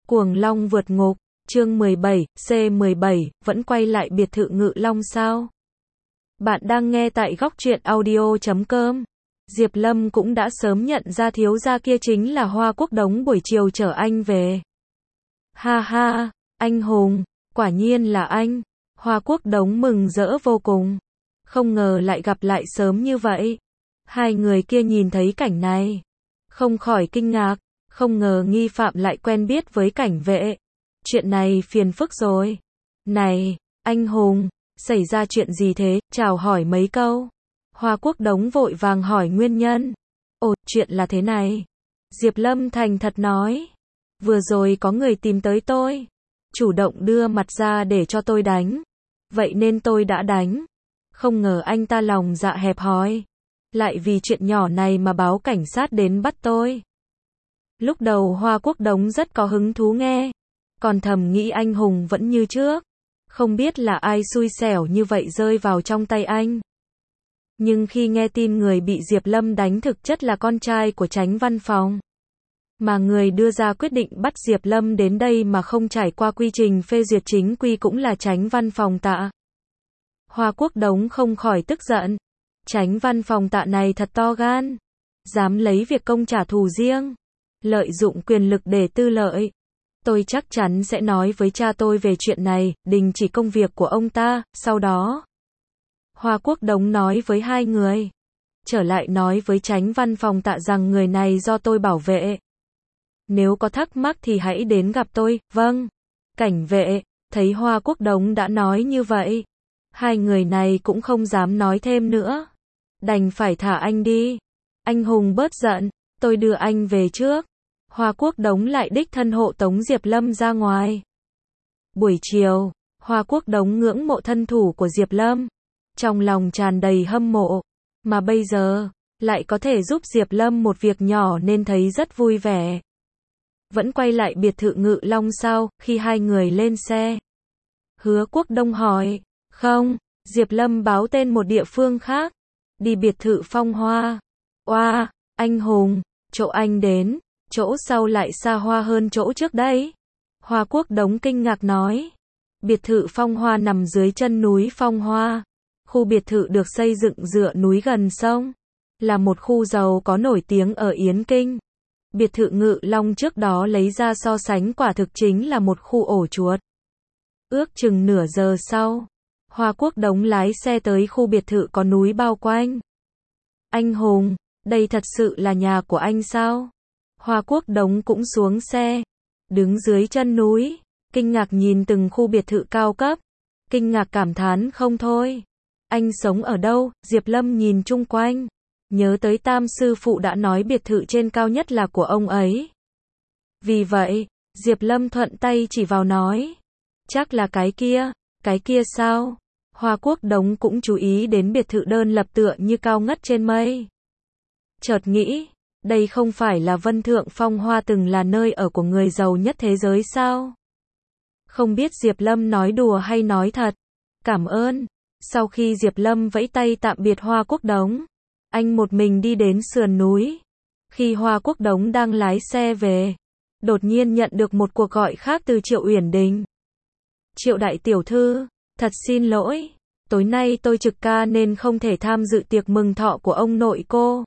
Cuồng Long vượt ngục, chương 17, C17, vẫn quay lại biệt thự Ngự Long sao? Bạn đang nghe tại góc truyện audio.com. Diệp Lâm cũng đã sớm nhận ra thiếu gia kia chính là Hoa Quốc Đống buổi chiều chở anh về. Ha ha, anh hùng, quả nhiên là anh. Hoa Quốc Đống mừng rỡ vô cùng. Không ngờ lại gặp lại sớm như vậy. Hai người kia nhìn thấy cảnh này, không khỏi kinh ngạc, không ngờ nghi phạm lại quen biết với cảnh vệ. Chuyện này phiền phức rồi. Này, anh hùng, xảy ra chuyện gì thế? Chào hỏi mấy câu. Hoa Quốc Đống vội vàng hỏi nguyên nhân. Ồ, chuyện là thế này. Diệp Lâm thành thật nói. Vừa rồi có người tìm tới tôi, chủ động đưa mặt ra để cho tôi đánh. Vậy nên tôi đã đánh. Không ngờ anh ta lòng dạ hẹp hòi, lại vì chuyện nhỏ này mà báo cảnh sát đến bắt tôi. Lúc đầu Hoa Quốc Đống rất có hứng thú nghe, còn thầm nghĩ anh hùng vẫn như trước, không biết là ai xui xẻo như vậy rơi vào trong tay anh. Nhưng khi nghe tin người bị Diệp Lâm đánh thực chất là con trai của Chánh Văn Phòng, mà người đưa ra quyết định bắt Diệp Lâm đến đây mà không trải qua quy trình phê duyệt chính quy cũng là Chánh Văn Phòng Tạ. Hoa Quốc Đống không khỏi tức giận. Chánh Văn Phòng Tạ này thật to gan, dám lấy việc công trả thù riêng, lợi dụng quyền lực để tư lợi. Tôi chắc chắn sẽ nói với cha tôi về chuyện này, đình chỉ công việc của ông ta. Sau đó, Hoa Quốc Đống nói với hai người, trở lại nói với Chánh Văn Phòng Tạ rằng người này do tôi bảo vệ. Nếu có thắc mắc thì hãy đến gặp tôi. Vâng. Cảnh vệ, thấy Hoa Quốc Đống đã nói như vậy, hai người này cũng không dám nói thêm nữa. Đành phải thả anh đi. Anh hùng bớt giận, tôi đưa anh về trước. Hoa Quốc Đống lại đích thân hộ tống Diệp Lâm ra ngoài. Buổi chiều, Hoa Quốc Đống ngưỡng mộ thân thủ của Diệp Lâm, trong lòng tràn đầy hâm mộ, mà bây giờ lại có thể giúp Diệp Lâm một việc nhỏ nên thấy rất vui vẻ. Vẫn quay lại biệt thự Ngự Long sao? Khi hai người lên xe, Hứa Quốc Đông hỏi. Không, Diệp Lâm báo tên một địa phương khác. Đi biệt thự Phong Hoa. Oa, anh hùng, chỗ anh đến, chỗ sau lại xa hoa hơn chỗ trước đấy. Hoa Quốc Đống kinh ngạc nói. Biệt thự Phong Hoa nằm dưới chân núi Phong Hoa. Khu biệt thự được xây dựng dựa núi gần sông, là một khu giàu có nổi tiếng ở Yến Kinh. Biệt thự Ngự Long trước đó lấy ra so sánh quả thực chính là một khu ổ chuột. Ước chừng nửa giờ sau, Hoa Quốc Đống lái xe tới khu biệt thự có núi bao quanh. Anh hùng, đây thật sự là nhà của anh sao? Hoa Quốc Đống cũng xuống xe, đứng dưới chân núi, kinh ngạc nhìn từng khu biệt thự cao cấp, kinh ngạc cảm thán không thôi. Anh sống ở đâu? Diệp Lâm nhìn chung quanh, nhớ tới Tam sư phụ đã nói biệt thự trên cao nhất là của ông ấy. Vì vậy, Diệp Lâm thuận tay chỉ vào nói, chắc là cái kia sao? Hoa Quốc Đống cũng chú ý đến biệt thự đơn lập tựa như cao ngất trên mây. Chợt nghĩ, đây không phải là Vân Thượng Phong Hoa từng là nơi ở của người giàu nhất thế giới sao? Không biết Diệp Lâm nói đùa hay nói thật. Cảm ơn. Sau khi Diệp Lâm vẫy tay tạm biệt Hoa Quốc Đống, anh một mình đi đến sườn núi. Khi Hoa Quốc Đống đang lái xe về, đột nhiên nhận được một cuộc gọi khác từ Triệu Uyển Đình. Triệu đại tiểu thư, thật xin lỗi, tối nay tôi trực ca nên không thể tham dự tiệc mừng thọ của ông nội cô.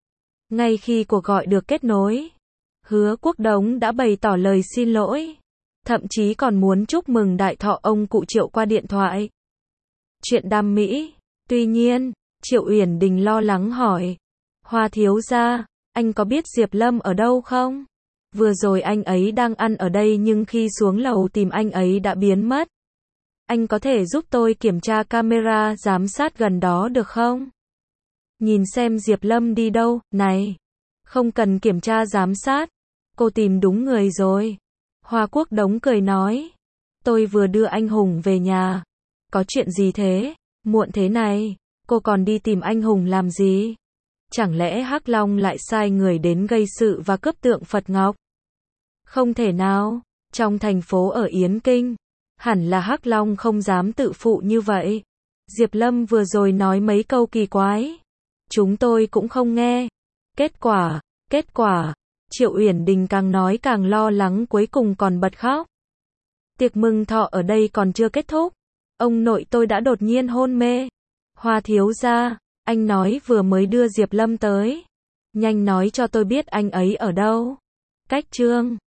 Ngay khi cuộc gọi được kết nối, Hứa Quốc Đống đã bày tỏ lời xin lỗi, thậm chí còn muốn chúc mừng đại thọ ông cụ Triệu qua điện thoại. Chuyện đam mỹ. Tuy nhiên, Triệu Uyển Đình lo lắng hỏi, Hoa thiếu gia, anh có biết Diệp Lâm ở đâu không? Vừa rồi anh ấy đang ăn ở đây nhưng khi xuống lầu tìm anh ấy đã biến mất. Anh có thể giúp tôi kiểm tra camera giám sát gần đó được không? Nhìn xem Diệp Lâm đi đâu. Này, không cần kiểm tra giám sát, cô tìm đúng người rồi. Hoa Quốc Đống cười nói, tôi vừa đưa anh hùng về nhà. Có chuyện gì thế? Muộn thế này, cô còn đi tìm anh hùng làm gì? Chẳng lẽ Hắc Long lại sai người đến gây sự và cướp tượng Phật Ngọc? Không thể nào, trong thành phố ở Yến Kinh, hẳn là Hắc Long không dám tự phụ như vậy. Diệp Lâm vừa rồi nói mấy câu kỳ quái, chúng tôi cũng không nghe. Kết quả, Triệu Uyển Đình càng nói càng lo lắng, cuối cùng còn bật khóc. Tiệc mừng thọ ở đây còn chưa kết thúc. Ông nội tôi đã đột nhiên hôn mê. Hoa thiếu gia, anh nói vừa mới đưa Diệp Lâm tới. Nhanh nói cho tôi biết anh ấy ở đâu. Cách Trương